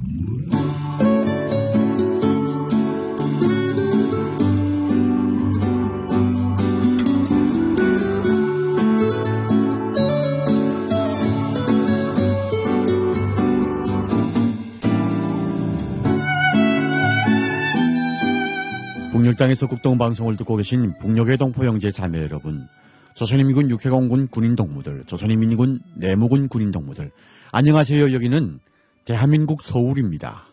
북녘땅에서 국동방송을 듣고 계신 북녘의 동포 형제 자매 여러분, 조선인민군 육해공군 군인동무들, 조선인민군 내무군 군인동무들, 안녕하세요. 여기는 대한민국 서울입니다.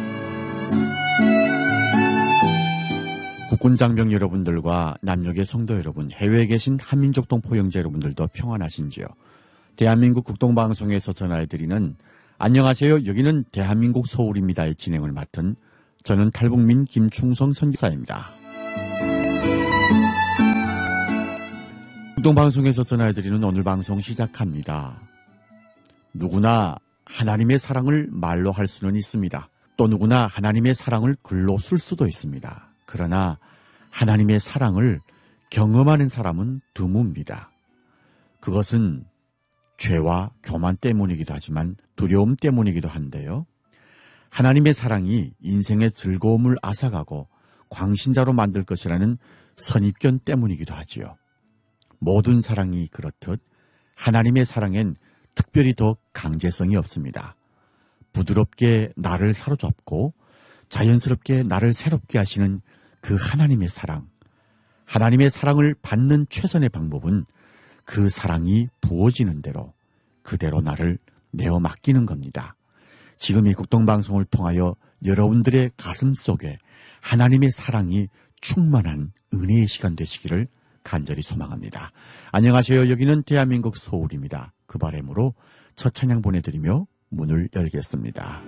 국군 장병 여러분들과 남녘의 성도 여러분, 해외에 계신 한민족 동포 형제 여러분들도 평안하신지요? 대한민국 국동방송에서 전해드리는 안녕하세요. 여기는 대한민국 서울입니다의 진행을 맡은 저는 탈북민 김충성 선교사입니다. 국동방송에서 전해드리는 오늘 방송 시작합니다. 누구나 하나님의 사랑을 말로 할 수는 있습니다. 또 누구나 하나님의 사랑을 글로 쓸 수도 있습니다. 그러나 하나님의 사랑을 경험하는 사람은 드뭅니다. 그것은 죄와 교만 때문이기도 하지만 두려움 때문이기도 한데요. 하나님의 사랑이 인생의 즐거움을 앗아가고 광신자로 만들 것이라는 선입견 때문이기도 하지요. 모든 사랑이 그렇듯 하나님의 사랑엔 특별히 더 강제성이 없습니다. 부드럽게 나를 사로잡고 자연스럽게 나를 새롭게 하시는 그 하나님의 사랑. 하나님의 사랑을 받는 최선의 방법은 그 사랑이 부어지는 대로 그대로 나를 내어 맡기는 겁니다. 지금 이 국동방송을 통하여 여러분들의 가슴 속에 하나님의 사랑이 충만한 은혜의 시간 되시기를 간절히 소망합니다. 안녕하세요. 여기는 대한민국 서울입니다. 그 바람으로 첫 찬양 보내드리며 문을 열겠습니다.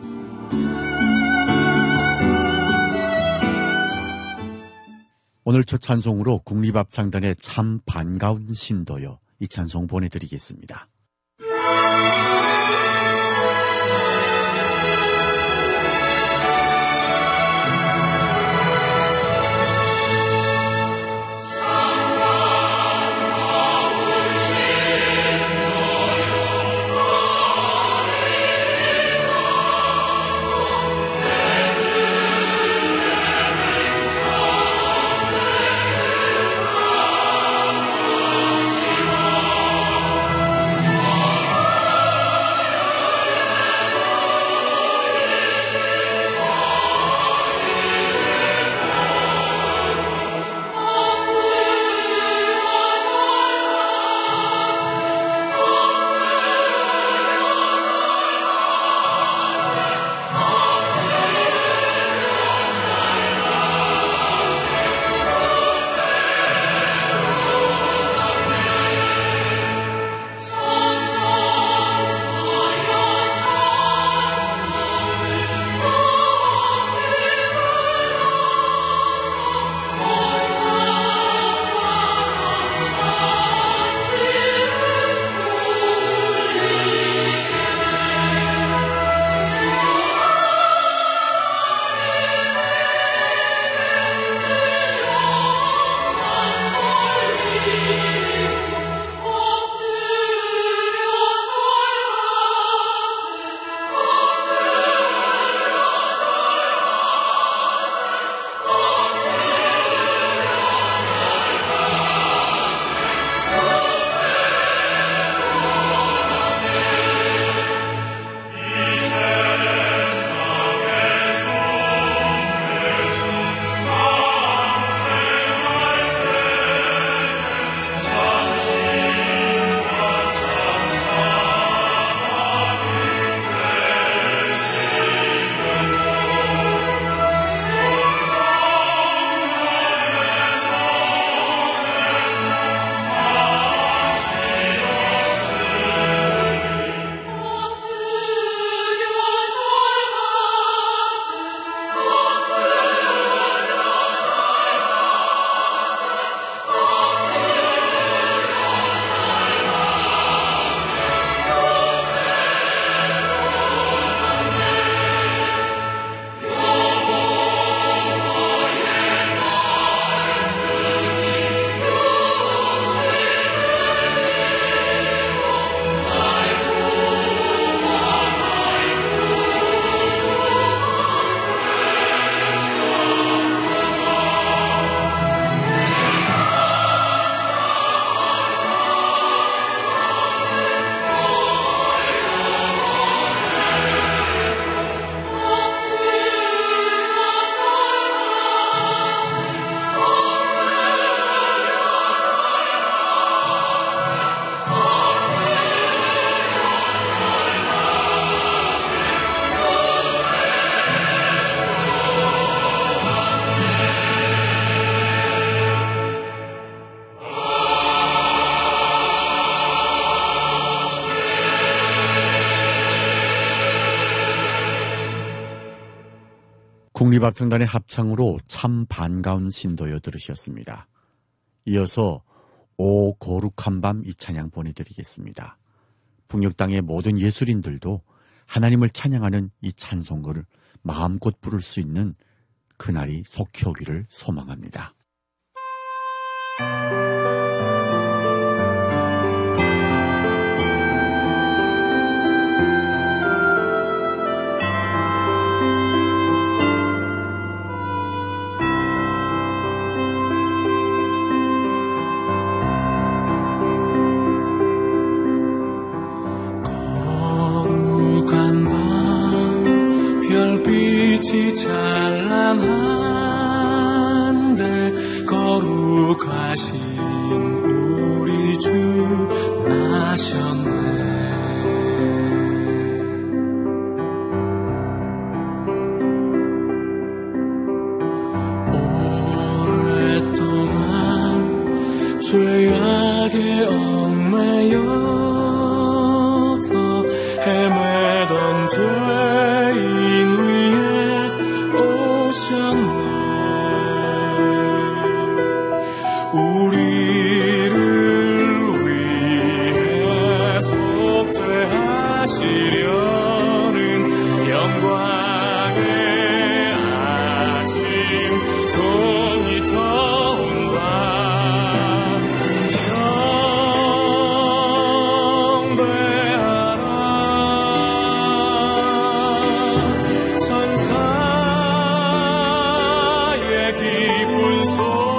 오늘 첫 찬송으로 국립합창단의 참 반가운 신도여, 이 찬송 보내드리겠습니다. 주 국립합창단의 합창으로 참 반가운 신도여 들으셨습니다. 이어서 오 거룩한 밤 이 찬양 보내드리겠습니다. 북녘 땅의 모든 예술인들도 하나님을 찬양하는 이 찬송가를 마음껏 부를 수 있는 그날이 속히 오기를 소망합니다. 별빛이 찬란한데 거룩하신 우리 주 나셨네. 오랫동안 죄악에 얽매여서 헤매던 죄인 우리를 위해 속죄하시려는 영광의 아침 동이 터온다. 경배하라 천사의 기쁜 소리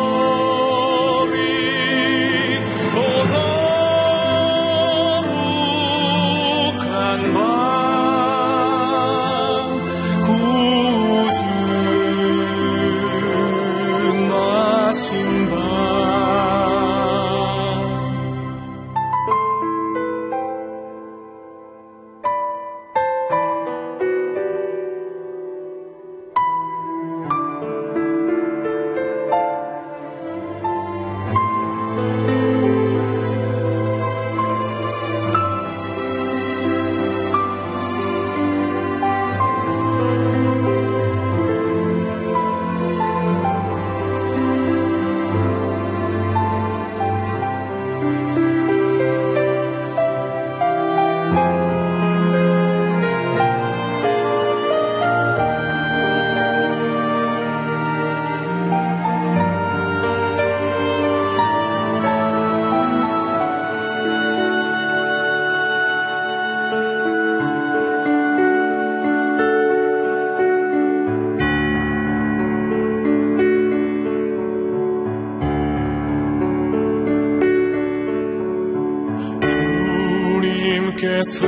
주님께서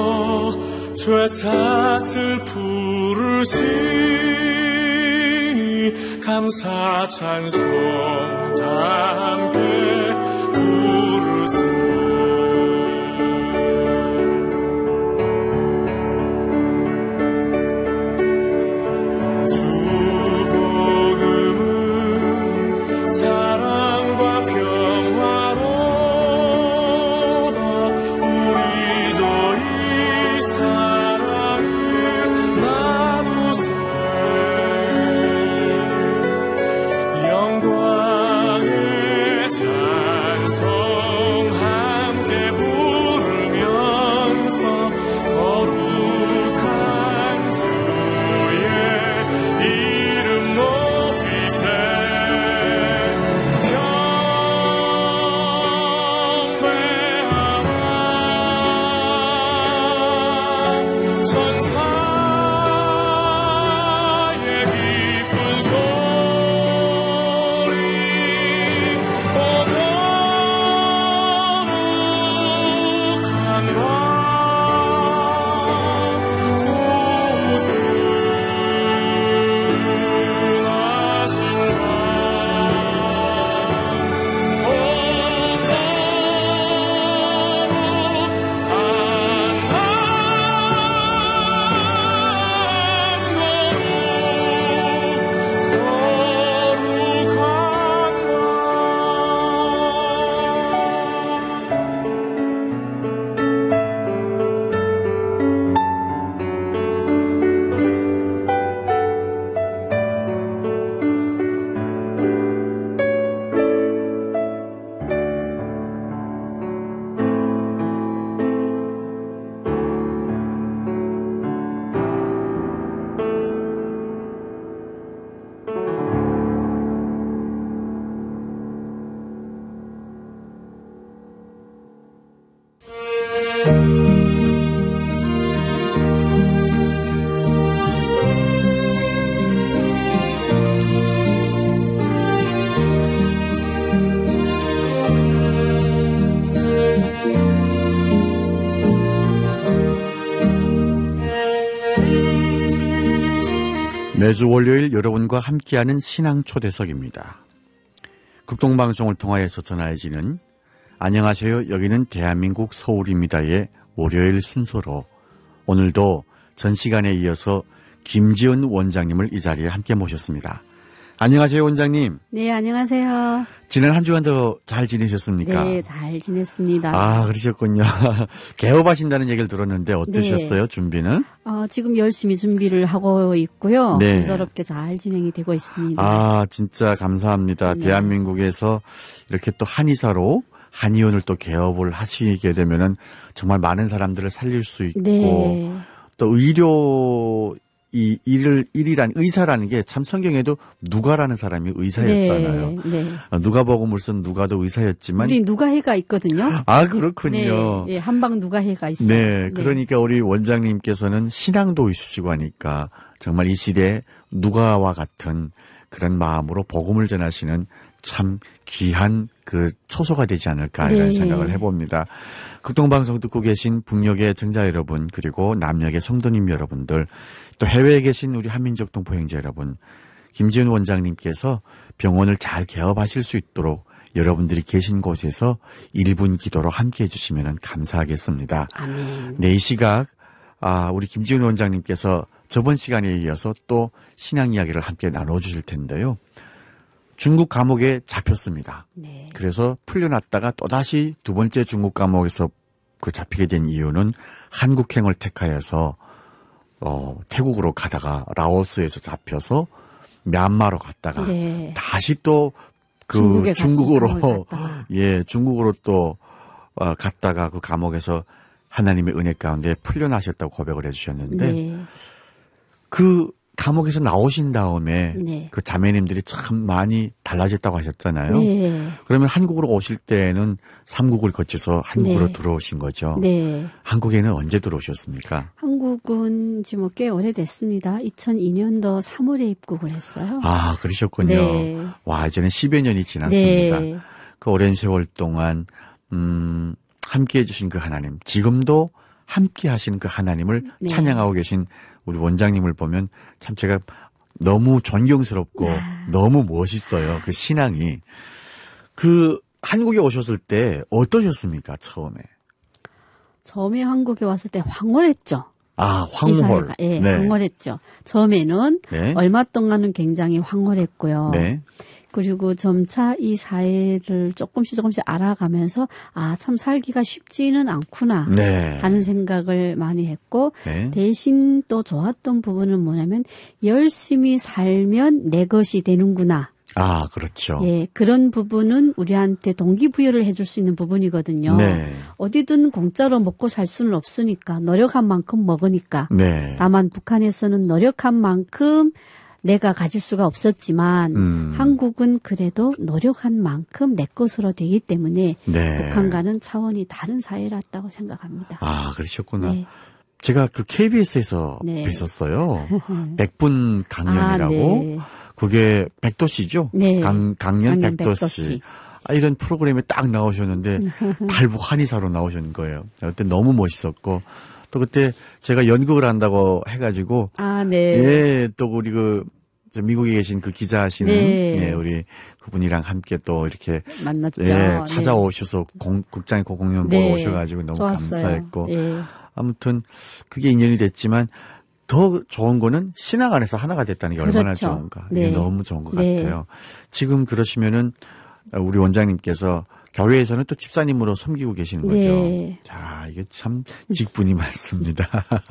죄사슬 부르시니 감사 찬송 다 함께 부르세. 영광의 찬송하 매주 월요일 여러분과 함께하는 신앙 초대석입니다. 극동방송을 통하여서 전해지는 안녕하세요. 여기는 대한민국 서울입니다의 월요일 순서로 오늘도 전 시간에 이어서 김지은 원장님을 이 자리에 함께 모셨습니다. 안녕하세요, 원장님. 네, 안녕하세요. 지난 한 주간도 잘 지내셨습니까? 네, 잘 지냈습니다. 아, 그러셨군요. 개업하신다는 얘기를 들었는데 어떠셨어요, 네. 준비는? 지금 열심히 준비를 하고 있고요. 네. 순조롭게 잘 진행이 되고 있습니다. 아, 진짜 감사합니다. 네. 대한민국에서 이렇게 또 한의사로 한의원을 또 개업을 하시게 되면은 정말 많은 사람들을 살릴 수 있고 네. 또 일이란 의사라는 게 참 성경에도 누가라는 사람이 의사였잖아요. 네, 네. 누가복음을 쓴 누가도 의사였지만 우리 누가해가 있거든요. 아, 그렇군요. 네, 네, 한방 누가해가 있어요. 네, 그러니까 우리 원장님께서는 신앙도 있으시고 하니까 정말 이 시대에 누가와 같은 그런 마음으로 복음을 전하시는 참 귀한 그 처소가 되지 않을까 이런 네. 생각을 해봅니다. 극동방송 듣고 계신 북녘의 청자 여러분, 그리고 남녘의 성도님 여러분들, 또 해외에 계신 우리 한민족 동포 형제 여러분, 김지은 원장님께서 병원을 잘 개업하실 수 있도록 여러분들이 계신 곳에서 1분 기도로 함께 해주시면 감사하겠습니다. 아멘. 네, 이 시각 우리 김지은 원장님께서 저번 시간에 이어서 또 신앙 이야기를 함께 나눠주실 텐데요. 중국 감옥에 잡혔습니다. 네. 그래서 풀려났다가 또다시 두 번째 중국 감옥에서 그 잡히게 된 이유는 한국행을 택하여서 태국으로 가다가 라오스에서 잡혀서 미얀마로 갔다가 네. 다시 또 그 중국으로 중국으로 또 갔다가 그 감옥에서 하나님의 은혜 가운데 풀려나셨다고 고백을 해주셨는데 네. 그 감옥에서 나오신 다음에 네. 그 자매님들이 참 많이 달라졌다고 하셨잖아요. 네. 그러면 한국으로 오실 때는 삼국을 거쳐서 한국으로 네. 들어오신 거죠. 네. 한국에는 언제 들어오셨습니까? 한국은 지금 꽤 오래됐습니다. 2002년도 3월에 입국을 했어요. 아, 그러셨군요. 네. 와, 이제는 10여 년이 지났습니다. 네. 그 오랜 세월 동안 함께 해주신 그 하나님, 지금도 함께 하시는 그 하나님을 네. 찬양하고 계신 우리 원장님을 보면 참 제가 너무 존경스럽고 너무 멋있어요. 그 신앙이. 그 한국에 오셨을 때 어떠셨습니까? 처음에 한국에 왔을 때 황홀했죠. 아, 황홀. 예, 네. 황홀했죠. 처음에는 네. 얼마 동안은 굉장히 황홀했고요. 네. 그리고 점차 이 사회를 조금씩 알아가면서 참 살기가 쉽지는 않구나 네. 하는 생각을 많이 했고 네. 대신 또 좋았던 부분은 뭐냐면 열심히 살면 내 것이 되는구나. 아, 그렇죠. 예, 그런 부분은 우리한테 동기부여를 해줄 수 있는 부분이거든요. 네. 어디든 공짜로 먹고 살 수는 없으니까 노력한 만큼 먹으니까. 네. 다만 북한에서는 노력한 만큼 내가 가질 수가 없었지만 한국은 그래도 노력한 만큼 내 것으로 되기 때문에 네. 북한과는 차원이 다른 사회였다고 생각합니다. 아, 그러셨구나. 네. 제가 그 KBS에서 네. 뵀었어요. 100분 강연이라고. 네. 그게 백도씨죠? 네. 강연 백도씨. 이런 프로그램에 딱 나오셨는데 탈북 한의사로 나오신 거예요. 그때 너무 멋있었고 또 그때 제가 연극을 한다고 해가지고 네. 예, 또 우리 미국에 계신 그 기자하시는 네. 예, 우리 그분이랑 함께 또 이렇게 만났죠. 예, 찾아오셔서 극장에 공연 보러 네. 오셔가지고 너무 좋았어요. 감사했고 예. 아무튼 그게 인연이 됐지만 더 좋은 거는 신앙 안에서 하나가 됐다는 게 그렇죠. 얼마나 좋은가. 네. 이게 너무 좋은 것 네. 같아요. 지금 그러시면은 우리 원장님께서 교회에서는 또 집사님으로 섬기고 계시는 거죠. 네. 자, 이게 참 직분이 많습니다.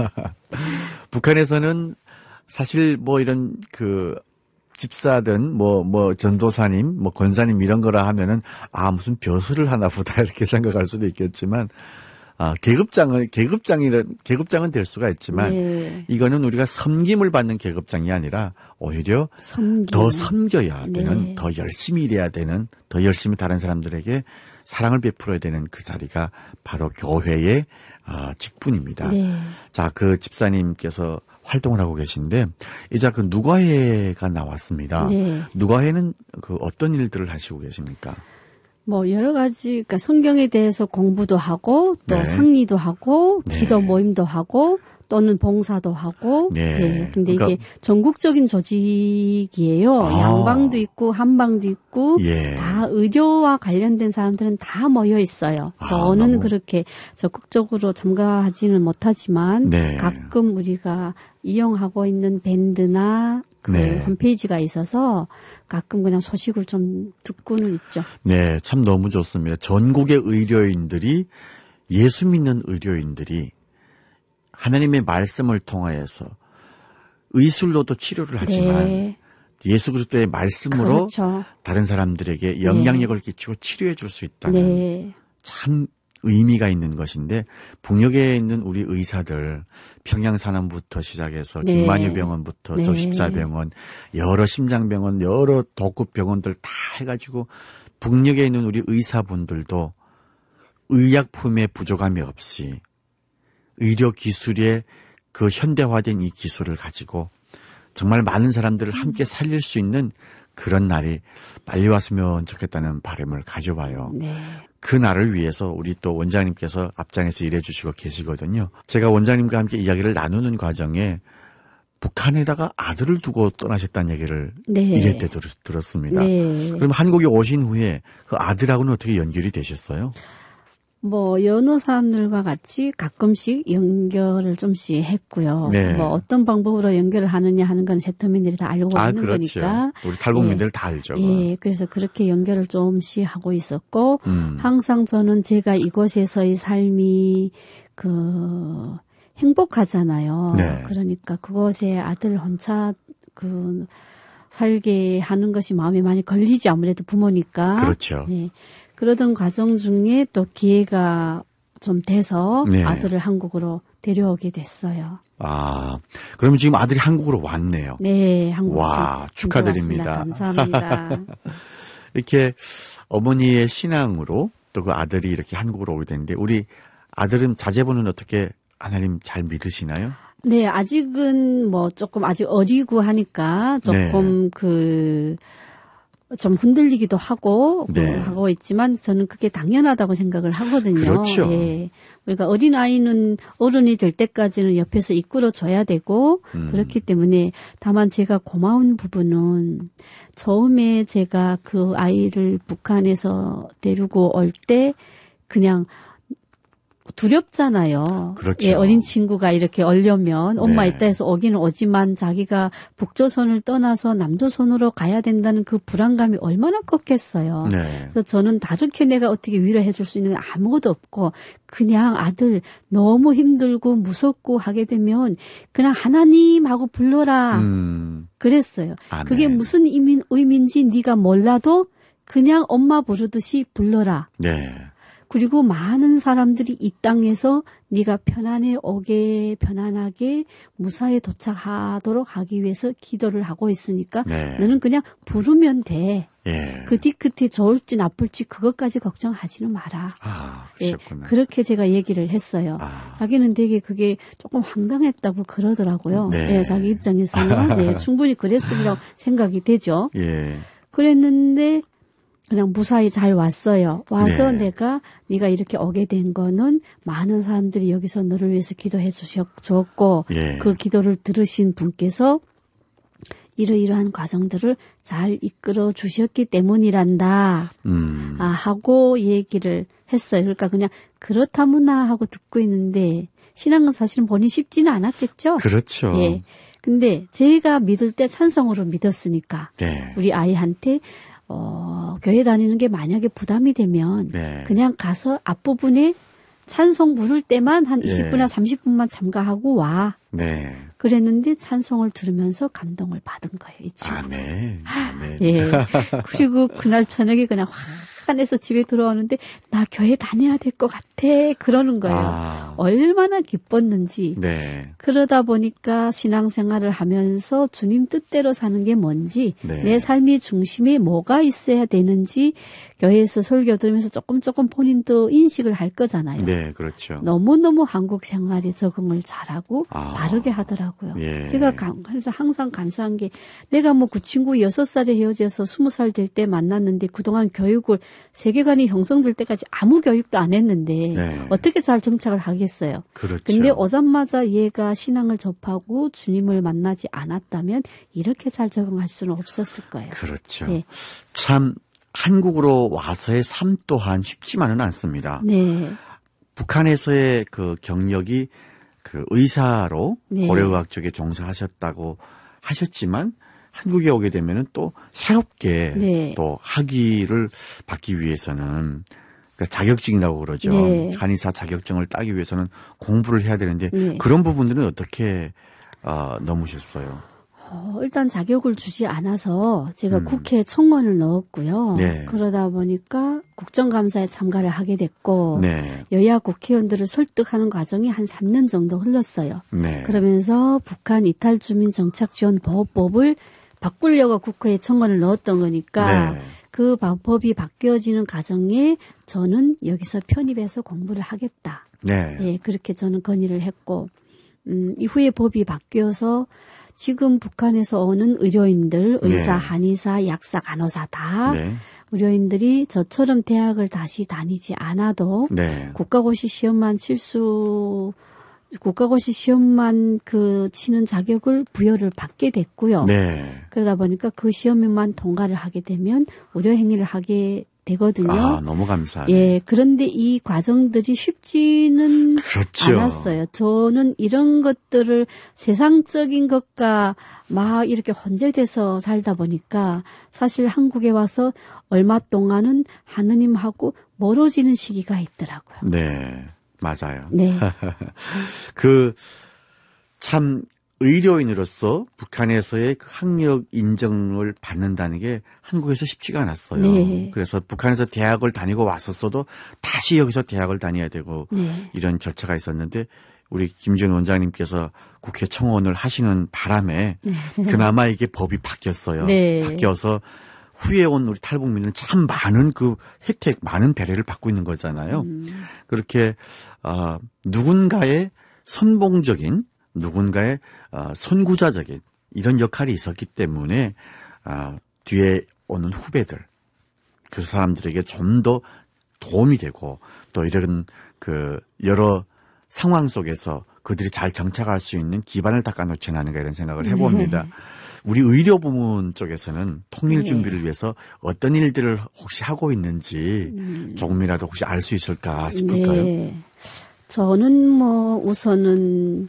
북한에서는 사실 이런 집사든 전도사님, 권사님 이런 거라 하면은 무슨 벼슬을 하나 보다 이렇게 생각할 수도 있겠지만 계급장은 될 수가 있지만 네. 이거는 우리가 섬김을 받는 계급장이 아니라 오히려 더 섬겨야 되는, 네. 더 열심히 일해야 되는, 더 열심히 다른 사람들에게 사랑을 베풀어야 되는 그 자리가 바로 교회의 직분입니다. 네. 자, 그 집사님께서 활동을 하고 계신데 이제 그 누가해가 나왔습니다. 네. 누가해는 어떤 일들을 하시고 계십니까? 여러 가지, 그러니까 성경에 대해서 공부도 하고, 또 네. 상리도 하고, 네. 기도 모임도 하고, 또는 봉사도 하고. 네. 네. 근데 그러니까, 이게 전국적인 조직이에요. 양방도 있고 한방도 있고 예. 다 의료와 관련된 사람들은 다 모여 있어요. 저는 너무... 그렇게 적극적으로 참가하지는 못하지만 네. 가끔 우리가 이용하고 있는 밴드나 그 네. 홈페이지가 있어서 가끔 그냥 소식을 좀 듣고는 있죠. 네, 참 너무 좋습니다. 전국의 의료인들이 예수 믿는 의료인들이 하나님의 말씀을 통하여서 의술로도 치료를 하지만 네. 예수 그리스도의 말씀으로 그렇죠. 다른 사람들에게 영향력을 끼치고 치료해 줄 수 있다는 네. 참 의미가 있는 것인데 북녘에 있는 우리 의사들 평양산암부터 시작해서 네. 김만유병원부터 네. 저14병원 여러 심장병원 여러 독급병원들 다 해가지고 북녘에 있는 우리 의사분들도 의약품의 부족함이 없이 의료 기술의 그 현대화된 이 기술을 가지고 정말 많은 사람들을 함께 살릴 수 있는 그런 날이 빨리 왔으면 좋겠다는 바람을 가져봐요. 네. 그 날을 위해서 우리 또 원장님께서 앞장에서 일해 주시고 계시거든요. 제가 원장님과 함께 이야기를 나누는 과정에 북한에다가 아들을 두고 떠나셨다는 얘기를 네. 일회 때 들었습니다. 네. 그럼 한국에 오신 후에 그 아들하고는 어떻게 연결이 되셨어요? 뭐 여느 사람들과 같이 가끔씩 연결을 좀씩 했고요. 네. 뭐 어떤 방법으로 연결을 하느냐 하는 건 세터민들이 다 알고 있는 그렇죠. 거니까. 우리 탈북민들 다 알죠. 예, 그래서 그렇게 연결을 좀씩 하고 있었고 항상 저는 제가 이곳에서의 삶이 행복하잖아요. 네. 그러니까 그곳에 아들 혼자 살게 하는 것이 마음에 많이 걸리지 아무래도 부모니까. 그렇죠. 네. 그러던 과정 중에 또 기회가 좀 돼서 네. 아들을 한국으로 데려오게 됐어요. 그러면 지금 아들이 한국으로 왔네요. 네, 한국으로. 와, 축하드립니다. 감사합니다. 이렇게 어머니의 신앙으로 또 그 아들이 이렇게 한국으로 오게 됐는데 우리 아들은 자제분은 어떻게 하나님 잘 믿으시나요? 네, 아직은 뭐 조금 아직 어리고 하니까 조금 네. 좀 흔들리기도 하고, 네. 하고 있지만 저는 그게 당연하다고 생각을 하거든요. 그렇죠. 예. 그러니까 어린아이는 어른이 될 때까지는 옆에서 이끌어 줘야 되고, 그렇기 때문에 다만 제가 고마운 부분은 처음에 제가 그 아이를 북한에서 데리고 올 때 그냥 두렵잖아요. 그렇죠. 예, 어린 친구가 이렇게 오려면 엄마 네. 있다 해서 오기는 오지만 자기가 북조선을 떠나서 남조선으로 가야 된다는 그 불안감이 얼마나 컸겠어요. 네. 그래서 저는 다르게 내가 어떻게 위로해 줄 수 있는 게 아무것도 없고 그냥 아들 너무 힘들고 무섭고 하게 되면 그냥 하나님 하고 불러라. 그랬어요. 아멘. 그게 무슨 의미인지 네가 몰라도 그냥 엄마 부르듯이 불러라. 네. 그리고 많은 사람들이 이 땅에서 네가 편안하게 무사히 도착하도록 하기 위해서 기도를 하고 있으니까 네. 너는 그냥 부르면 돼. 예. 그 뒤끝에 좋을지 나쁠지 그것까지 걱정하지는 마라. 그러셨구나. 예, 그렇게 제가 얘기를 했어요. 자기는 되게 그게 조금 황당했다고 그러더라고요. 네. 예, 자기 입장에서는 네, 충분히 그랬으리라고 생각이 되죠. 예. 그랬는데 그냥 무사히 잘 왔어요. 와서 네. 네가 이렇게 오게 된 거는 많은 사람들이 여기서 너를 위해서 기도해 주었고 예. 그 기도를 들으신 분께서 이러이러한 과정들을 잘 이끌어 주셨기 때문이란다. 하고 얘기를 했어요. 그러니까 그냥 그렇다무나 하고 듣고 있는데 신앙은 사실은 본인 쉽지는 않았겠죠. 그렇죠. 예. 근데 제가 믿을 때 찬송으로 믿었으니까 네. 우리 아이한테 교회 다니는 게 만약에 부담이 되면 네. 그냥 가서 앞부분에 찬송 부를 때만 한 예. 20분이나 30분만 참가하고 와. 네. 그랬는데 찬송을 들으면서 감동을 받은 거예요. 이 친구. 아멘. 아멘. 예. 그리고 그날 저녁에 그냥 화내서 집에 들어오는데 나 교회 다녀야 될 것 같아. 그러는 거예요. 얼마나 기뻤는지. 네. 그러다 보니까 신앙생활을 하면서 주님 뜻대로 사는 게 뭔지 네. 내 삶의 중심에 뭐가 있어야 되는지 교회에서 설교 들으면서 조금 본인도 인식을 할 거잖아요. 네, 그렇죠. 너무너무 한국 생활에 적응을 잘하고 바르게 하더라고요. 예. 제가 그래서 항상 감사한 게 내가 뭐 그 친구 6살에 헤어져서 20살 될 때 만났는데 그동안 교육을 세계관이 형성될 때까지 아무 교육도 안 했는데 네. 어떻게 잘 정착을 하겠어요. 그렇죠. 근데 오자마자 얘가 신앙을 접하고 주님을 만나지 않았다면 이렇게 잘 적응할 수는 없었을 거예요. 그렇죠. 네. 참 한국으로 와서의 삶 또한 쉽지만은 않습니다. 네. 북한에서의 그 경력이 그 의사로 네. 고려의학 쪽에 종사하셨다고 하셨지만 한국에 오게 되면은 또 새롭게 네. 또 학위를 받기 위해서는 그러니까 자격증이라고 그러죠. 네. 한의사 자격증을 따기 위해서는 공부를 해야 되는데 네. 그런 부분들은 어떻게 넘으셨어요? 일단 자격을 주지 않아서 제가 국회 청원을 넣었고요. 네. 그러다 보니까 국정감사에 참가를 하게 됐고 네. 여야 국회의원들을 설득하는 과정이 한 3년 정도 흘렀어요. 네. 그러면서 북한 이탈주민정착지원보호법을 바꾸려고 국회에 청원을 넣었던 거니까 네. 그 법이 바뀌어지는 과정에 저는 여기서 편입해서 공부를 하겠다. 네. 네, 그렇게 저는 건의를 했고 이후에 법이 바뀌어서 지금 북한에서 오는 의료인들, 의사, 네. 한의사, 약사, 간호사 다 네. 의료인들이 저처럼 대학을 다시 다니지 않아도 네. 국가고시 시험만 그 치는 자격을 부여를 받게 됐고요. 네. 그러다 보니까 그 시험에만 통과를 하게 되면 의료 행위를 하게 되거든요. 아, 너무 감사하네요. 예, 그런데 이 과정들이 쉽지는 그렇죠. 않았어요. 저는 이런 것들을 세상적인 것과 막 이렇게 혼재돼서 살다 보니까 사실 한국에 와서 얼마 동안은 하느님하고 멀어지는 시기가 있더라고요. 네, 맞아요. 네. 참 의료인으로서 북한에서의 그 학력 인정을 받는다는 게 한국에서 쉽지가 않았어요. 네. 그래서 북한에서 대학을 다니고 왔었어도 다시 여기서 대학을 다녀야 되고 네. 이런 절차가 있었는데 우리 김지현 원장님께서 국회 청원을 하시는 바람에 그나마 이게 법이 바뀌었어요. 네. 바뀌어서 후에 온 우리 탈북민은 참 많은 그 혜택, 많은 배려를 받고 있는 거잖아요. 그렇게 누군가의 선봉적인 누군가의 선구자적인 이런 역할이 있었기 때문에 뒤에 오는 후배들 그 사람들에게 좀 더 도움이 되고 또 이런 그 여러 상황 속에서 그들이 잘 정착할 수 있는 기반을 닦아놓지 않은가 이런 생각을 해봅니다. 우리 의료 부문 쪽에서는 통일 준비를 위해서 어떤 일들을 혹시 하고 있는지 조금이라도 혹시 알 수 있을까 싶을까요? 네. 저는 우선은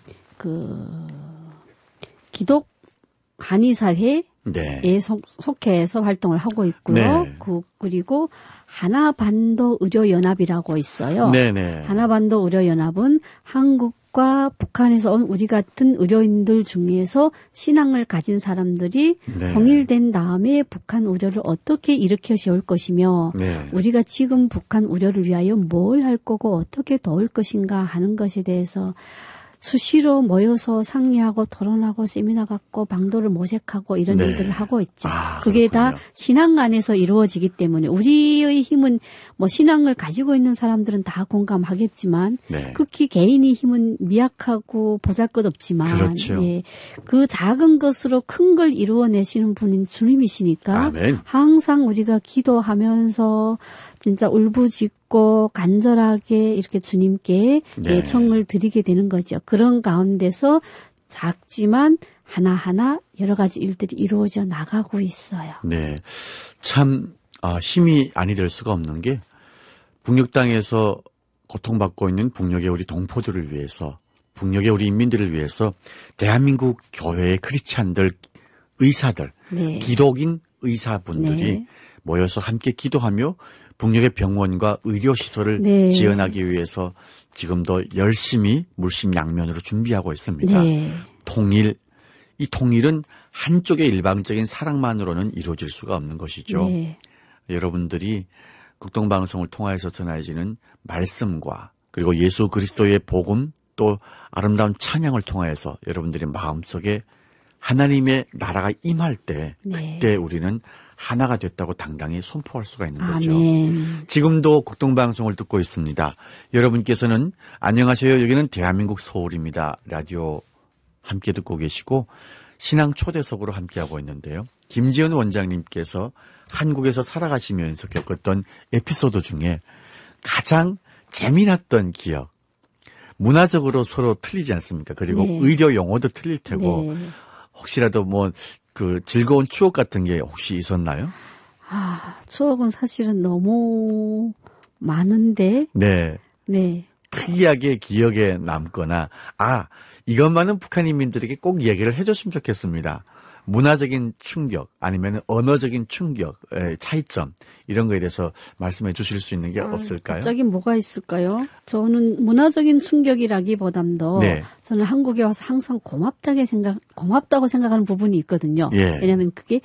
기독 한의사회에 네. 속해서 활동을 하고 있고요. 네. 그리고 하나반도 의료연합이라고 있어요. 네네. 하나반도 의료연합은 한국과 북한에서 온 우리 같은 의료인들 중에서 신앙을 가진 사람들이 네. 통일된 다음에 북한 의료를 어떻게 일으켜 세울 것이며 네. 우리가 지금 북한 의료를 위하여 뭘 할 거고 어떻게 도울 것인가 하는 것에 대해서 수시로 모여서 상의하고 토론하고 세미나 갖고 방도를 모색하고 이런 네. 일들을 하고 있죠. 아, 그게 그렇군요. 다 신앙 안에서 이루어지기 때문에 우리의 힘은 신앙을 가지고 있는 사람들은 다 공감하겠지만 네. 극히 개인의 힘은 미약하고 보잘것없지만 그렇죠. 예, 그 작은 것으로 큰 걸 이루어내시는 분인 주님이시니까 아멘. 항상 우리가 기도하면서 진짜 울부짖고 간절하게 이렇게 주님께 네. 청을 드리게 되는 거죠. 그런 가운데서 작지만 하나하나 여러 가지 일들이 이루어져 나가고 있어요. 네. 참, 힘이 아니 될 수가 없는 게 북녘 땅에서 고통받고 있는 북녘의 우리 동포들을 위해서 북녘의 우리 인민들을 위해서 대한민국 교회의 크리스찬들, 의사들, 네. 기독인 의사분들이 네. 모여서 함께 기도하며 북녘의 병원과 의료시설을 네. 지원하기 위해서 지금도 열심히 물심양면으로 준비하고 있습니다. 네. 이 통일은 한쪽의 일방적인 사랑만으로는 이루어질 수가 없는 것이죠. 네. 여러분들이 국동방송을 통하여서 전해지는 말씀과 그리고 예수 그리스도의 복음 또 아름다운 찬양을 통하여서 여러분들의 마음속에 하나님의 나라가 임할 때 네. 그때 우리는 하나가 됐다고 당당히 선포할 수가 있는 거죠. 아멘. 지금도 국동방송을 듣고 있습니다. 여러분께서는 안녕하세요. 여기는 대한민국 서울입니다. 라디오 함께 듣고 계시고 신앙 초대석으로 함께하고 있는데요. 김지은 원장님께서 한국에서 살아가시면서 겪었던 에피소드 중에 가장 재미났던 기억, 문화적으로 서로 틀리지 않습니까? 그리고 네. 의료 용어도 틀릴 테고 네. 혹시라도 뭐 그 즐거운 추억 같은 게 혹시 있었나요? 추억은 사실은 너무 많은데, 네. 네. 특이하게 기억에 남거나 이것만은 북한 인민들에게 꼭 얘기를 해줬으면 좋겠습니다. 문화적인 충격 아니면 언어적인 충격의 차이점 이런 거에 대해서 말씀해 주실 수 있는 게 없을까요? 갑자기 뭐가 있을까요? 저는 문화적인 충격이라기보담도 네. 저는 한국에 와서 항상 고맙다고 생각하는 부분이 있거든요. 예. 왜냐하면 그게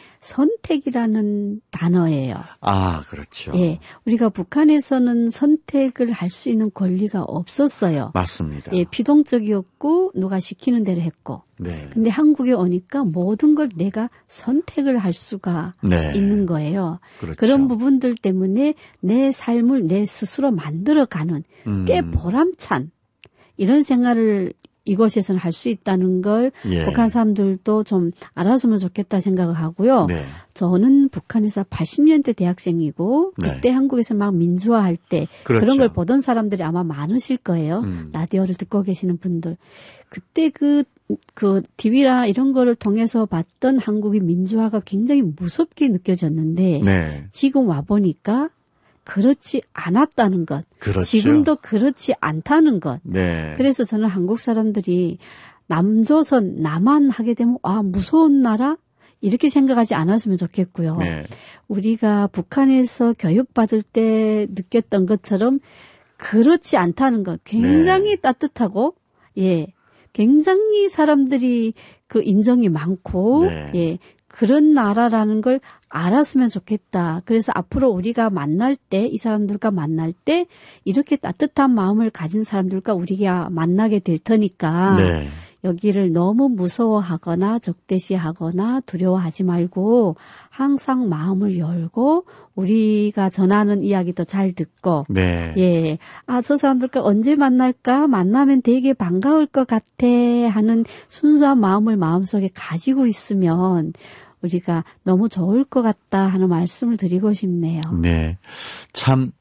선택이라는 단어예요. 그렇죠. 예, 우리가 북한에서는 선택을 할 수 있는 권리가 없었어요. 맞습니다. 예, 비동적이었고 누가 시키는 대로 했고. 네. 근데 한국에 오니까 모든 걸 내가 선택을 할 수가 네. 있는 거예요. 그렇죠. 그런 부분들 때문에 내 삶을 내 스스로 만들어가는 꽤 보람찬 이런 생활을 이곳에서는 할 수 있다는 걸 예. 북한 사람들도 좀 알았으면 좋겠다 생각을 하고요. 네. 저는 북한에서 80년대 대학생이고 네. 그때 한국에서 막 민주화할 때 그렇죠. 그런 걸 보던 사람들이 아마 많으실 거예요. 라디오를 듣고 계시는 분들. 그때 그 TV라 이런 거를 통해서 봤던 한국의 민주화가 굉장히 무섭게 느껴졌는데 네. 지금 와보니까 그렇지 않았다는 것. 그렇죠. 지금도 그렇지 않다는 것. 네. 그래서 저는 한국 사람들이 남조선, 남한 하게 되면 무서운 나라? 이렇게 생각하지 않았으면 좋겠고요. 네. 우리가 북한에서 교육받을 때 느꼈던 것처럼 그렇지 않다는 것. 굉장히 따뜻하고, 예. 굉장히 사람들이 그 인정이 많고, 네. 예. 그런 나라라는 걸 알았으면 좋겠다. 그래서 앞으로 우리가 만날 때, 이 사람들과 만날 때, 이렇게 따뜻한 마음을 가진 사람들과 우리가 만나게 될 테니까, 네. 여기를 너무 무서워하거나 적대시하거나 두려워하지 말고, 항상 마음을 열고, 우리가 전하는 이야기도 잘 듣고, 네. 예. 저 사람들과 언제 만날까? 만나면 되게 반가울 것 같아. 하는 순수한 마음을 마음속에 가지고 있으면 우리가 너무 좋을 것 같다 하는 말씀을 드리고 싶네요. 네. 참,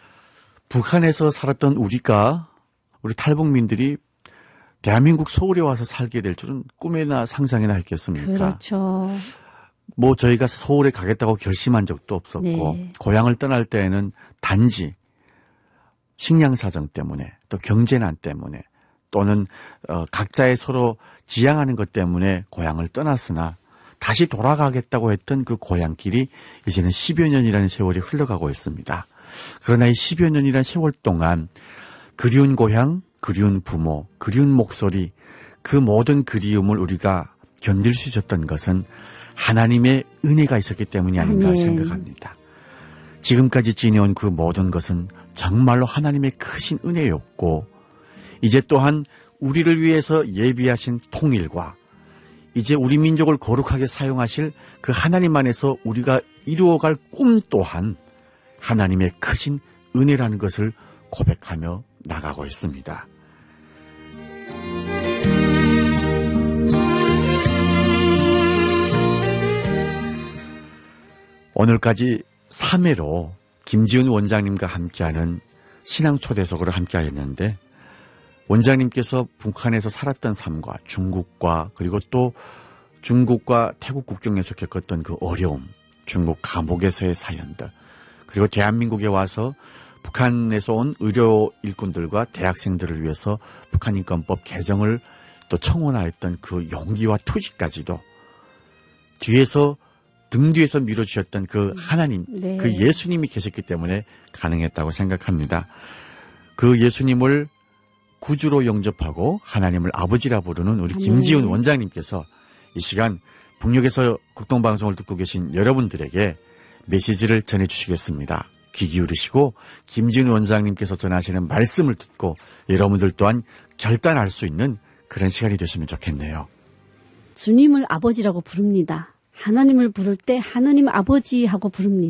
북한에서 살았던 우리 탈북민들이 대한민국 서울에 와서 살게 될 줄은 꿈이나 상상이나 했겠습니까? 그렇죠. 뭐 저희가 서울에 가겠다고 결심한 적도 없었고 네. 고향을 떠날 때에는 단지 식량 사정 때문에 또 경제난 때문에 또는 각자의 서로 지향하는 것 때문에 고향을 떠났으나 다시 돌아가겠다고 했던 그 고향길이 이제는 10여 년이라는 세월이 흘러가고 있습니다. 그러나 이 10여 년이라는 세월 동안 그리운 고향, 그리운 부모, 그리운 목소리 그 모든 그리움을 우리가 견딜 수 있었던 것은 하나님의 은혜가 있었기 때문이 아닌가 아멘. 생각합니다. 지금까지 지내온 그 모든 것은 정말로 하나님의 크신 은혜였고 이제 또한 우리를 위해서 예비하신 통일과 이제 우리 민족을 거룩하게 사용하실 그 하나님 안에서 우리가 이루어갈 꿈 또한 하나님의 크신 은혜라는 것을 고백하며 나가고 있습니다. 오늘까지 3회로 김지은 원장님과 함께하는 신앙 초대석으로 함께하였는데 원장님께서 북한에서 살았던 삶과 중국과 그리고 또 중국과 태국 국경에서 겪었던 그 어려움, 중국 감옥에서의 사연들 그리고 대한민국에 와서 북한에서 온 의료 일꾼들과 대학생들을 위해서 북한인권법 개정을 또 청원하였던 그 용기와 투지까지도 뒤에서 등 뒤에서 밀어주셨던 그 하나님, 네. 그 예수님이 계셨기 때문에 가능했다고 생각합니다. 그 예수님을 구주로 영접하고 하나님을 아버지라 부르는 우리 김지은 원장님께서 이 시간 북녘에서 국동방송을 듣고 계신 여러분들에게 메시지를 전해주시겠습니다. 귀 기울이시고 김지은 원장님께서 전하시는 말씀을 듣고 여러분들 또한 결단할 수 있는 그런 시간이 되시면 좋겠네요. 주님을 아버지라고 부릅니다. 하나님을 부를 때 하나님 아버지하고 부릅니다.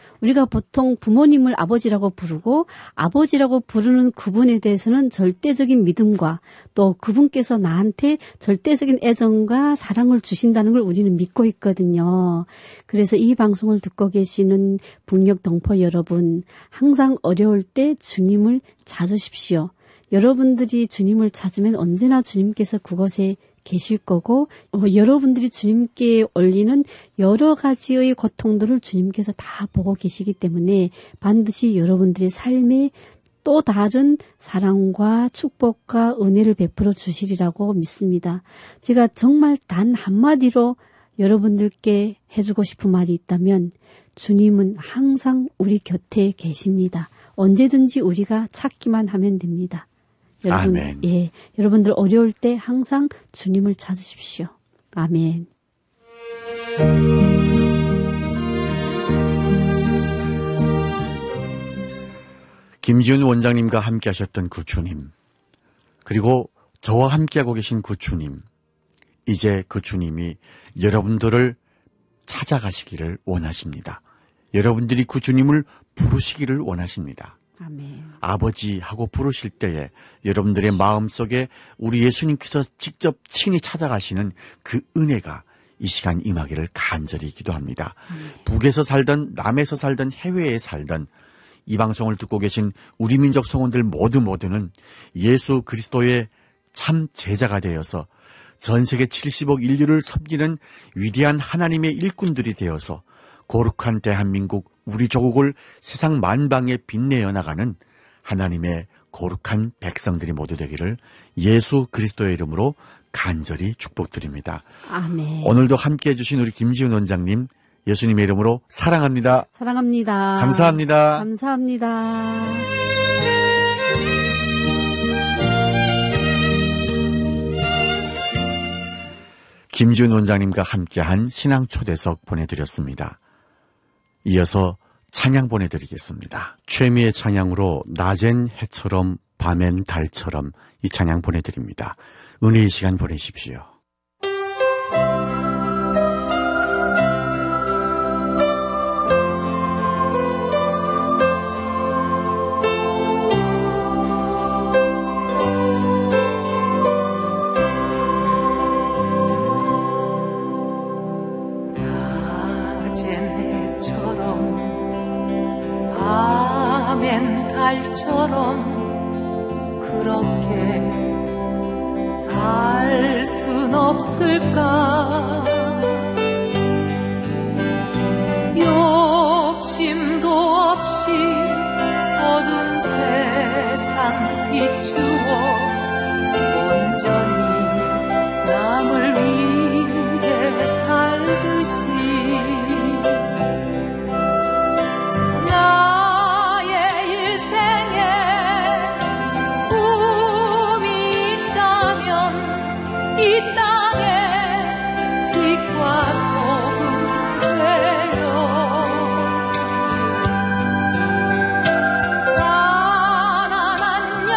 우리가 보통 부모님을 아버지라고 부르고 아버지라고 부르는 그분에 대해서는 절대적인 믿음과 또 그분께서 나한테 절대적인 애정과 사랑을 주신다는 걸 우리는 믿고 있거든요. 그래서 이 방송을 듣고 계시는 북녘 동포 여러분, 항상 어려울 때 주님을 찾으십시오. 여러분들이 주님을 찾으면 언제나 주님께서 그곳에 계실 거고 여러분들이 주님께 올리는 여러 가지의 고통들을 주님께서 다 보고 계시기 때문에 반드시 여러분들의 삶에 또 다른 사랑과 축복과 은혜를 베풀어 주시리라고 믿습니다. 제가 정말 단 한마디로 여러분들께 해주고 싶은 말이 있다면 주님은 항상 우리 곁에 계십니다. 언제든지 우리가 찾기만 하면 됩니다. 여러분, 아멘. 예, 여러분들 어려울 때 항상 주님을 찾으십시오. 아멘. 김지훈 원장님과 함께 하셨던 그 주님, 그리고 저와 함께하고 계신 그 주님, 이제 그 주님이 여러분들을 찾아가시기를 원하십니다. 여러분들이 그 주님을 부르시기를 원하십니다. 아멘. 아버지 하고 부르실 때에 여러분들의 마음속에 우리 예수님께서 직접 친히 찾아가시는 그 은혜가 이 시간 임하기를 간절히 기도합니다. 북에서 살던 남에서 살던 해외에 살던 이 방송을 듣고 계신 우리 민족 성원들 모두는 예수 그리스도의 참 제자가 되어서 전 세계 70억 인류를 섬기는 위대한 하나님의 일꾼들이 되어서 거룩한 대한민국 우리 조국을 세상 만방에 빛내어 나가는 하나님의 거룩한 백성들이 모두 되기를 예수 그리스도의 이름으로 간절히 축복드립니다. 아멘. 오늘도 함께해 주신 우리 김지훈 원장님 예수님의 이름으로 사랑합니다. 사랑합니다. 감사합니다. 감사합니다. 김지훈 원장님과 함께한 신앙초대석 보내드렸습니다. 이어서 찬양 보내드리겠습니다. 최미의 찬양으로 낮엔 해처럼 밤엔 달처럼 이 찬양 보내드립니다. 은혜의 시간 보내십시오. 달처럼 그렇게 살 순 없을까? 욕심도 없이 어두운 세상 비추어 온전히 남을 위해 살듯이 이 땅에 빛과 소금 되어 가난한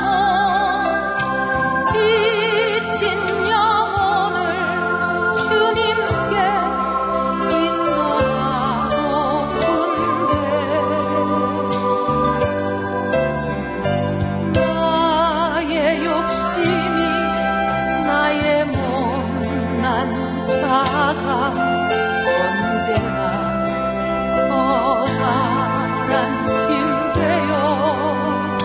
영혼 지친 영혼을 주님께 인도하고픈데 나의 욕심이 나의 못난 자가 언제나 커다란 짐되어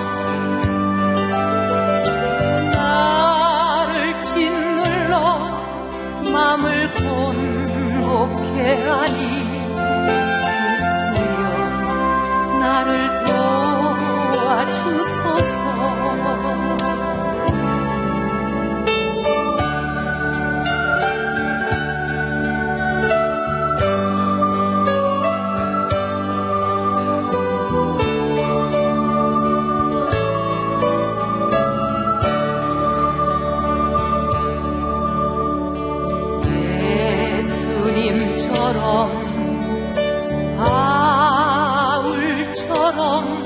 나를 짓눌러 맘을 곤곡해 하니 예수여 나를 도와주소서. 바울처럼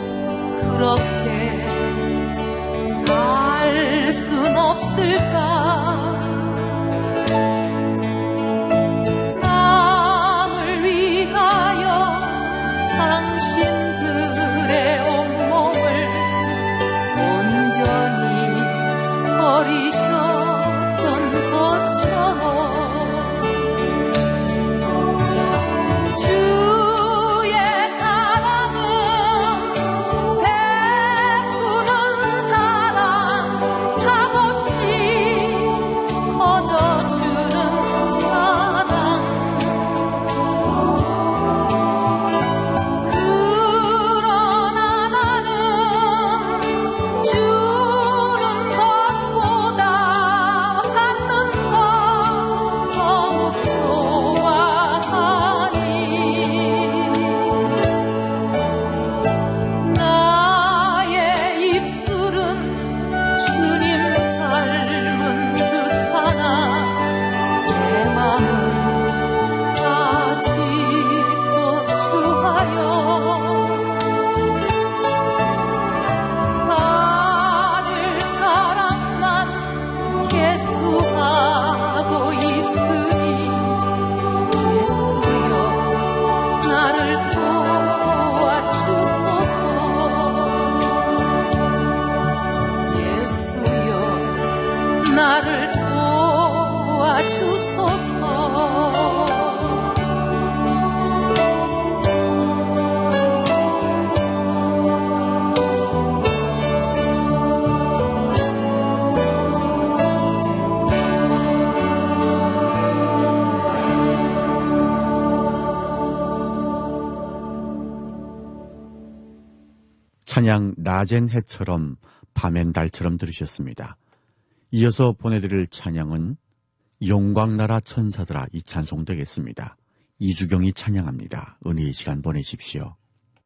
그렇게 살 순 없을까? 남을 위하여 찬양 낮엔 해처럼 밤엔 달처럼 들으셨습니다. 이어서 보내드릴 찬양은 영광나라 천사들아 이 찬송 되겠습니다. 이주경이 찬양합니다. 은혜의 시간 보내십시오.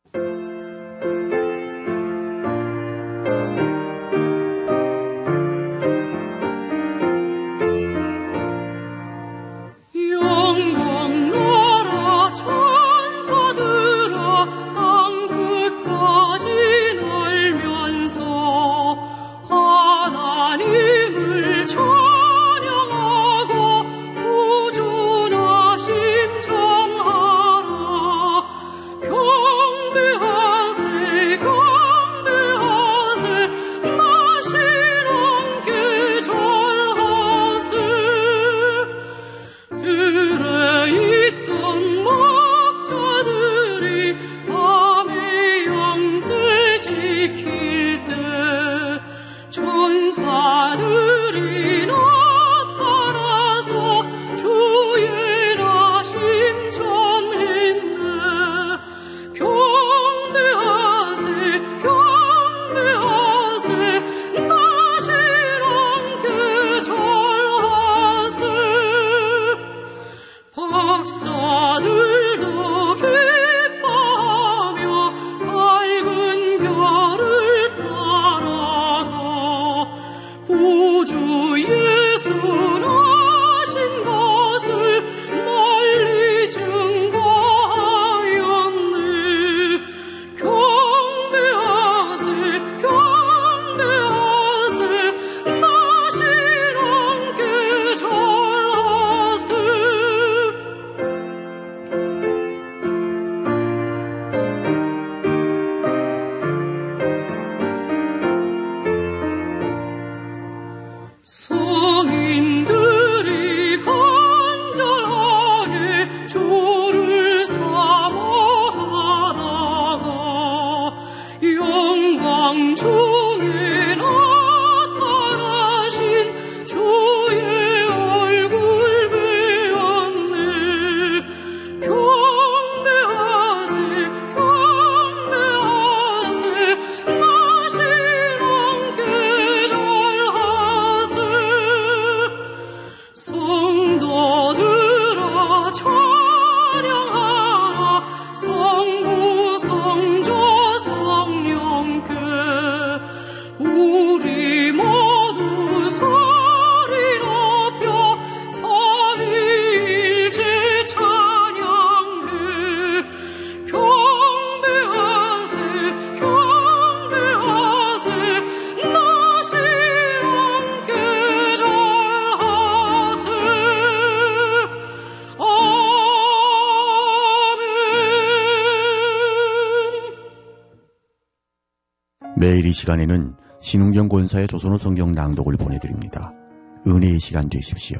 매일 이 시간에는 신흥경 권사의 조선어 성경 낭독을 보내드립니다. 은혜의 시간 되십시오.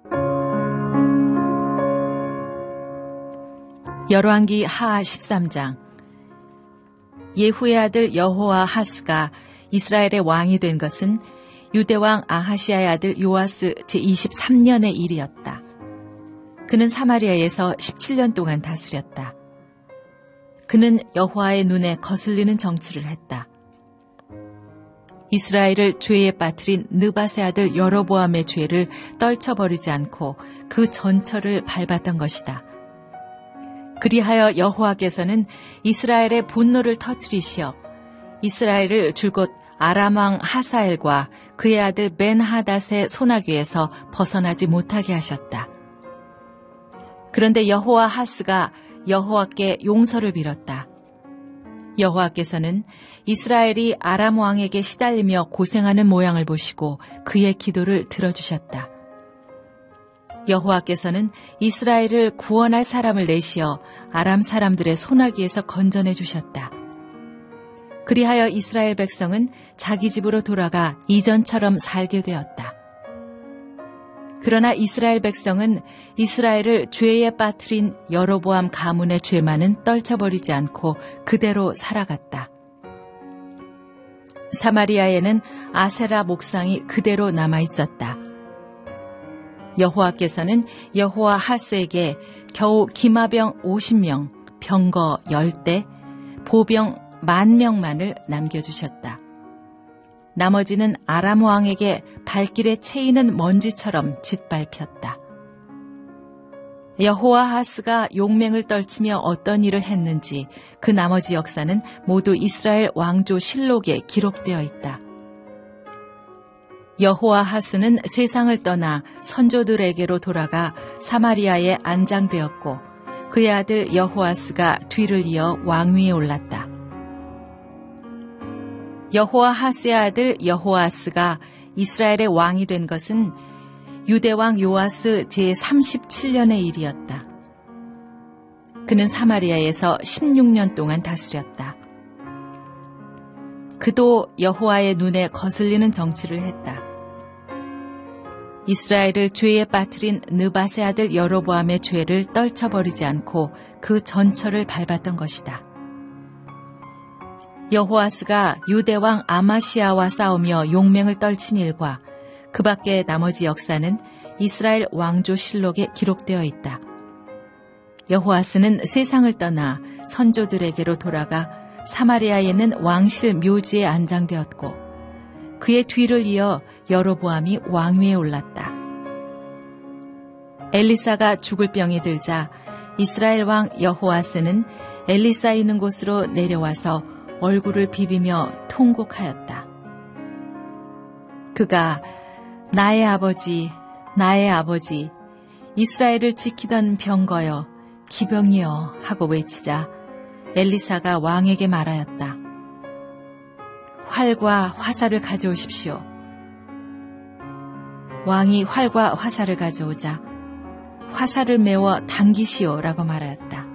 열왕기 하 13장. 예후의 아들 여호아하스가 이스라엘의 왕이 된 것은 유대왕 아하시아의 아들 요아스 제23년의 일이었다. 그는 사마리아에서 17년 동안 다스렸다. 그는 여호와의 눈에 거슬리는 정치를 했다. 이스라엘을 죄에 빠뜨린 느밧의 아들 여로보암의 죄를 떨쳐버리지 않고 그 전처를 밟았던 것이다. 그리하여 여호와께서는 이스라엘의 분노를 터뜨리시어 이스라엘을 줄곧 아람왕 하사엘과 그의 아들 벤하닷의 손아귀에서 벗어나지 못하게 하셨다. 그런데 여호아하스가 여호와께 용서를 빌었다. 여호와께서는 이스라엘이 아람 왕에게 시달리며 고생하는 모양을 보시고 그의 기도를 들어주셨다. 여호와께서는 이스라엘을 구원할 사람을 내시어 아람 사람들의 손아귀에서 건져내 주셨다. 그리하여 이스라엘 백성은 자기 집으로 돌아가 이전처럼 살게 되었다. 그러나 이스라엘 백성은 이스라엘을 죄에 빠뜨린 여로보암 가문의 죄만은 떨쳐버리지 않고 그대로 살아갔다. 사마리아에는 아세라 목상이 그대로 남아 있었다. 여호와께서는 여호아하스에게 겨우 기마병 50명, 병거 10대, 보병 10,000명만을 남겨주셨다. 나머지는 아람 왕에게 발길에 채이는 먼지처럼 짓밟혔다. 여호아하스가 용맹을 떨치며 어떤 일을 했는지 그 나머지 역사는 모두 이스라엘 왕조 실록에 기록되어 있다. 여호아하스는 세상을 떠나 선조들에게로 돌아가 사마리아에 안장되었고 그의 아들 여호아스가 뒤를 이어 왕위에 올랐다. 여호아하스의 아들 여호아스가 이스라엘의 왕이 된 것은 유대왕 요아스 제37년의 일이었다. 그는 사마리아에서 16년 동안 다스렸다. 그도 여호와의 눈에 거슬리는 정치를 했다. 이스라엘을 죄에 빠뜨린 느밧의 아들 여로보암의 죄를 떨쳐버리지 않고 그 전처를 밟았던 것이다. 여호아스가 유대왕 아마시아와 싸우며 용맹을 떨친 일과 그 밖의 나머지 역사는 이스라엘 왕조 실록에 기록되어 있다. 여호아스는 세상을 떠나 선조들에게로 돌아가 사마리아에 있는 왕실 묘지에 안장되었고 그의 뒤를 이어 여로보암이 왕위에 올랐다. 엘리사가 죽을 병이 들자 이스라엘 왕 여호아스는 엘리사 있는 곳으로 내려와서 얼굴을 비비며 통곡하였다. 그가 나의 아버지, 나의 아버지, 이스라엘을 지키던 병거여, 기병이여 하고 외치자 엘리사가 왕에게 말하였다. 활과 화살을 가져오십시오. 왕이 활과 화살을 가져오자 화살을 메워 당기시오 라고 말하였다.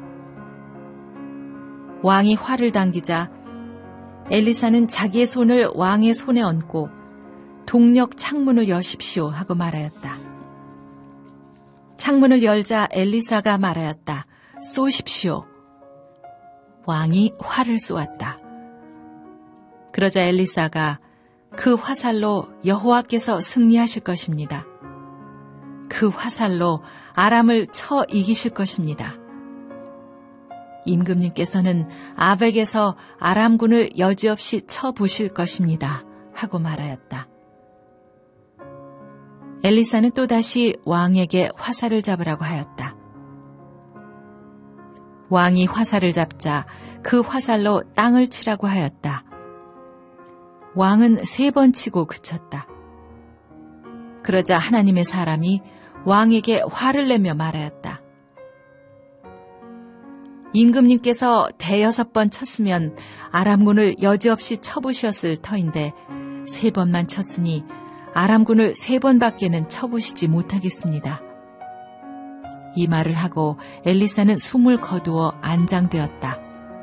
왕이 활을 당기자 엘리사는 자기의 손을 왕의 손에 얹고 동력 창문을 여십시오 하고 말하였다. 창문을 열자 엘리사가 말하였다. 쏘십시오. 왕이 활을 쏘았다. 그러자 엘리사가 그 화살로 여호와께서 승리하실 것입니다. 그 화살로 아람을 쳐 이기실 것입니다. 임금님께서는 아벡에서 아람군을 여지없이 쳐 부실 것입니다. 하고 말하였다. 엘리사는 또다시 왕에게 화살을 잡으라고 하였다. 왕이 화살을 잡자 그 화살로 땅을 치라고 하였다. 왕은 3번 치고 그쳤다. 그러자 하나님의 사람이 왕에게 화를 내며 말하였다. 임금님께서 6번 쳤으면 아람군을 여지없이 쳐부셨을 터인데 3번만 쳤으니 아람군을 3번밖에는 쳐부시지 못하겠습니다. 이 말을 하고 엘리사는 숨을 거두어 안장되었다.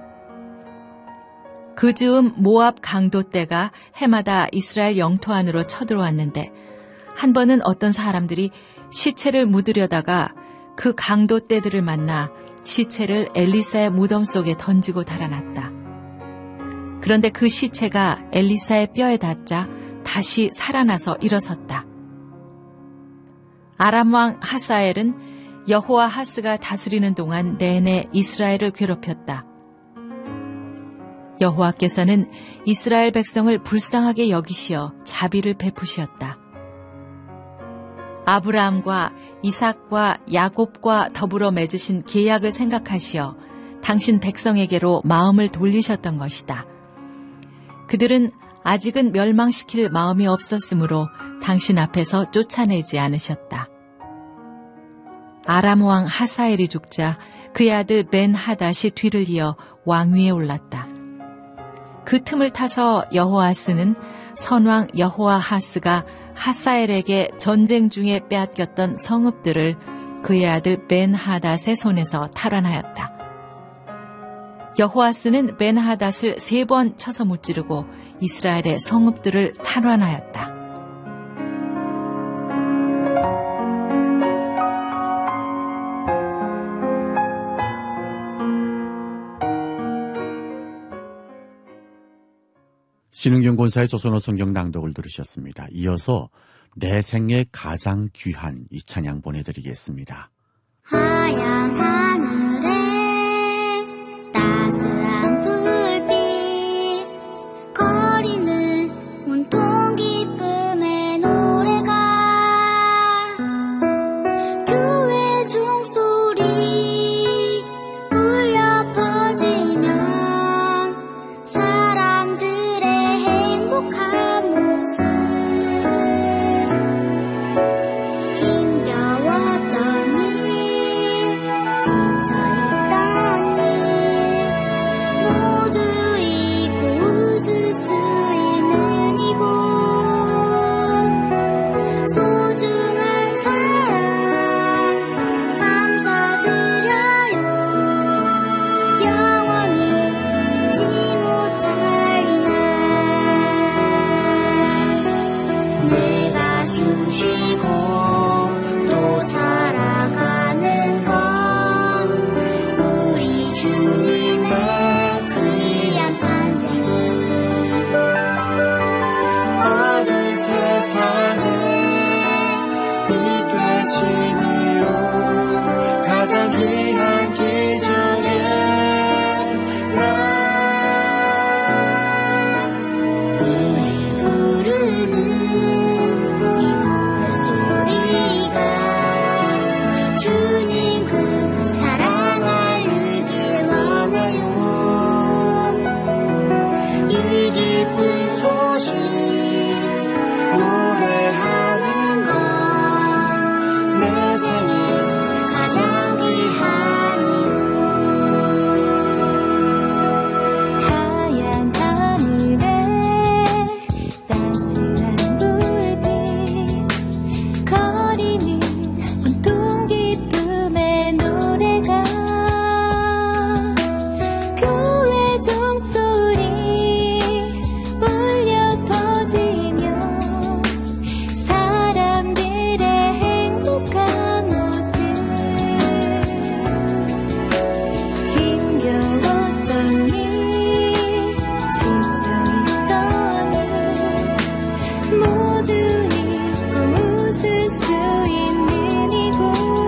그 즈음 모압 강도 떼가 해마다 이스라엘 영토 안으로 쳐들어왔는데 한 번은 어떤 사람들이 시체를 묻으려다가 그 강도 떼들을 만나 시체를 엘리사의 무덤 속에 던지고 달아났다. 그런데 그 시체가 엘리사의 뼈에 닿자 다시 살아나서 일어섰다. 아람 왕 하사엘은 여호아하스가 다스리는 동안 내내 이스라엘을 괴롭혔다. 여호와께서는 이스라엘 백성을 불쌍하게 여기시어 자비를 베푸시었다. 아브라함과 이삭과 야곱과 더불어 맺으신 계약을 생각하시어 당신 백성에게로 마음을 돌리셨던 것이다. 그들은 아직은 멸망시킬 마음이 없었으므로 당신 앞에서 쫓아내지 않으셨다. 아람 왕 하사엘이 죽자 그의 아들 벤하닷이 뒤를 이어 왕위에 올랐다. 그 틈을 타서 여호아스는 선왕 여호아하스가 하사엘에게 전쟁 중에 빼앗겼던 성읍들을 그의 아들 벤하닷의 손에서 탈환하였다. 여호아스는 벤하닷을 3번 쳐서 무찌르고 이스라엘의 성읍들을 탈환하였다. 신은경 권사의 조선어 성경 낭독을 들으셨습니다. 이어서 내 생에 가장 귀한 이 찬양 보내드리겠습니다. 하얀 하늘에 따스한 불빛 주님 그 사랑 알리길 원해요. 이 기쁜 소식 노래하는 건 내 생에 가장 귀한 이유. 하얀 하늘에 따스한 불빛 거리는 온통 기쁨의 노래가 교회 종소리 울려 퍼지며 사람들의 행복한 모습 힘겨웠던 일 지쳐있던 일 모두 잊고 웃을 수 있는 이곳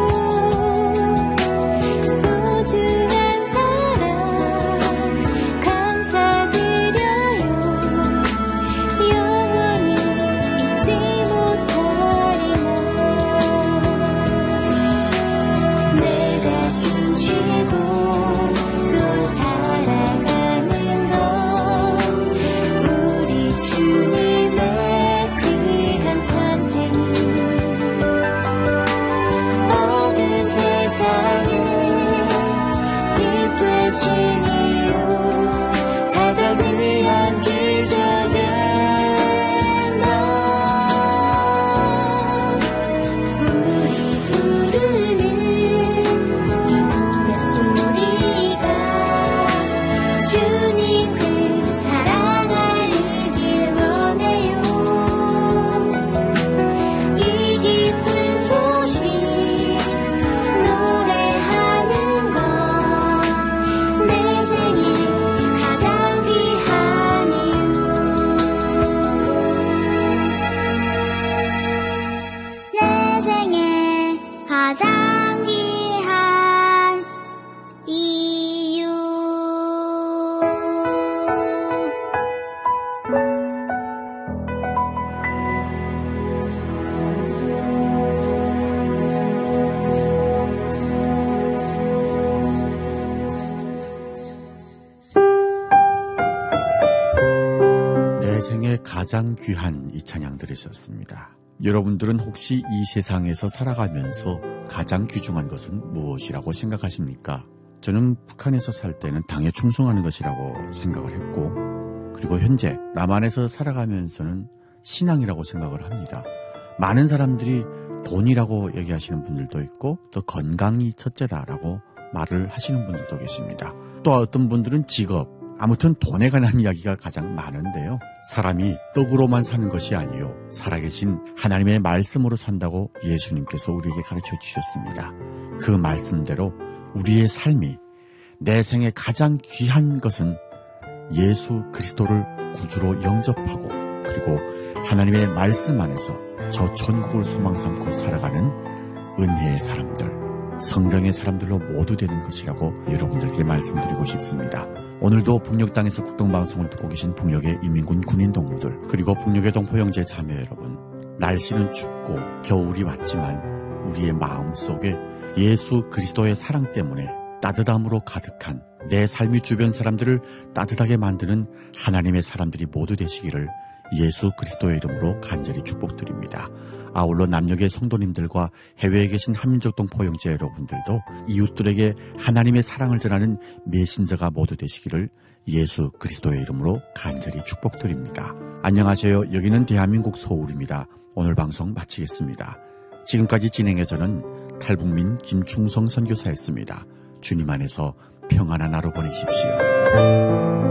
소중한 사랑 감사드려요. 영원히 잊지 못하리라. 내가 숨쉬고 또 살아가는 건 우리 주님의 귀한 탄생이 어느 세상에 빛 되신 이유 가장 귀한 기적의 날 우리 부르는 이 노래 소리가 주님 그 사랑 알리길 원해요. 이 기쁜 소식 노래하는 건 내 생에 가장 귀한 이유. 내 생에 가장 귀한 이유. 내 생에 가장 귀한 이 찬양 들으셨습니다. 여러분들은 혹시 이 세상에서 살아가면서 가장 귀중한 것은 무엇이라고 생각하십니까? 저는 북한에서 살 때는 당에 충성하는 것이라고 생각을 했고, 그리고 현재 남한에서 살아가면서는 신앙이라고 생각을 합니다. 많은 사람들이 돈이라고 얘기하시는 분들도 있고, 또 건강이 첫째다라고 말을 하시는 분들도 계십니다. 또 어떤 분들은 직업, 아무튼 돈에 관한 이야기가 가장 많은데요. 사람이 떡으로만 사는 것이 아니요, 살아계신 하나님의 말씀으로 산다고 예수님께서 우리에게 가르쳐 주셨습니다. 그 말씀대로 우리의 삶이, 내 생에 가장 귀한 것은 예수 그리스도를 구주로 영접하고, 그리고 하나님의 말씀 안에서 저 천국을 소망 삼고 살아가는 은혜의 사람들, 성령의 사람들로 모두 되는 것이라고 여러분들께 말씀드리고 싶습니다. 오늘도 북녘 땅에서 국동방송을 듣고 계신 북녘의 이민군 군인 동무들, 그리고 북녘의 동포형제 자매 여러분, 날씨는 춥고 겨울이 왔지만 우리의 마음속에 예수 그리스도의 사랑 때문에 따뜻함으로 가득한, 내 삶이 주변 사람들을 따뜻하게 만드는 하나님의 사람들이 모두 되시기를 예수 그리스도의 이름으로 간절히 축복드립니다. 아울러 남녘의 성도님들과 해외에 계신 한민족 동포 형제 여러분들도 이웃들에게 하나님의 사랑을 전하는 메신저가 모두 되시기를 예수 그리스도의 이름으로 간절히 축복드립니다. 안녕하세요. 여기는 대한민국 서울입니다. 오늘 방송 마치겠습니다. 지금까지 진행해 저는 탈북민 김충성 선교사였습니다. 주님 안에서 평안한 하루 보내십시오.